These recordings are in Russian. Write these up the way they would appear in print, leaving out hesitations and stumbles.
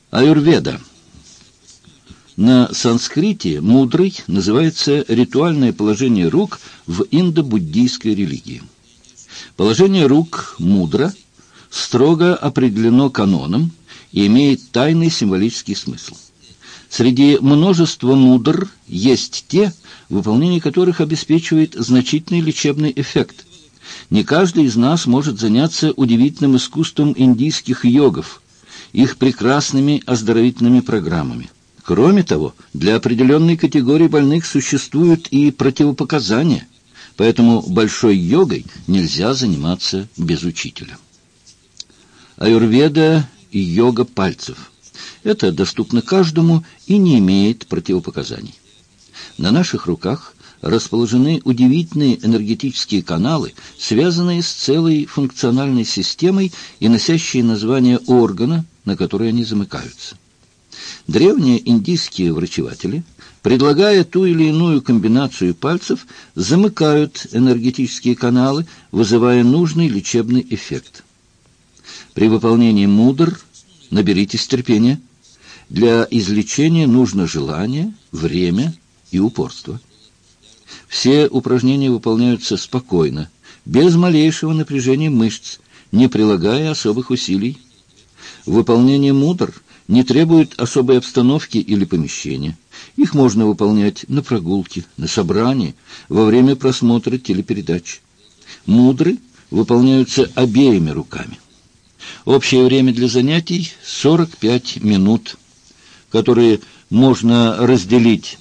Аюрведа. На санскрите мудрой называется ритуальное положение рук в индо-буддийской религии. Положение рук мудра строго определено каноном и имеет тайный символический смысл. Среди множества мудр есть те, выполнение которых обеспечивает значительный лечебный эффект. Не каждый из нас может заняться удивительным искусством индийских йогов, их прекрасными оздоровительными программами. Кроме того, для определенной категории больных существуют и противопоказания, поэтому большой йогой нельзя заниматься без учителя. Аюрведа и йога пальцев. Это доступно каждому и не имеет противопоказаний. На наших руках расположены удивительные энергетические каналы, связанные с целой функциональной системой и носящие название органа, на который они замыкаются. Древние индийские врачеватели, предлагая ту или иную комбинацию пальцев, замыкают энергетические каналы, вызывая нужный лечебный эффект. При выполнении мудр наберитесь терпения. Для излечения нужно желание, время и упорство. Все упражнения выполняются спокойно, без малейшего напряжения мышц, не прилагая особых усилий. Выполнение мудр не требует особой обстановки или помещения. Их можно выполнять на прогулке, на собрании, во время просмотра телепередач. Мудры выполняются обеими руками. Общее время для занятий – 45 минут, которые можно разделить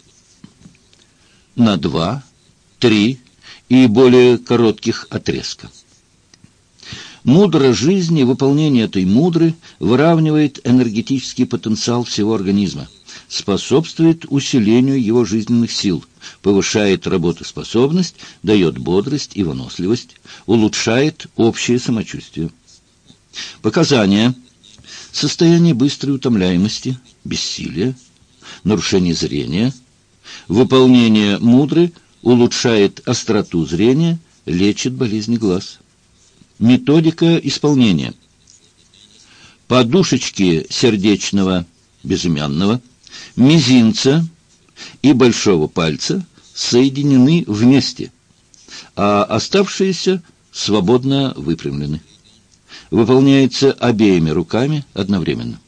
на 2, 3 и более коротких отрезка. Мудра жизни, выполнение этой мудры выравнивает энергетический потенциал всего организма, способствует усилению его жизненных сил, повышает работоспособность, дает бодрость и выносливость, улучшает общее самочувствие. Показания: состояние быстрой утомляемости, бессилия, нарушение зрения. Выполнение мудры улучшает остроту зрения, лечит болезни глаз. Методика исполнения: подушечки сердечного безымянного, мизинца и большого пальца соединены вместе, а оставшиеся свободно выпрямлены. Выполняется обеими руками одновременно.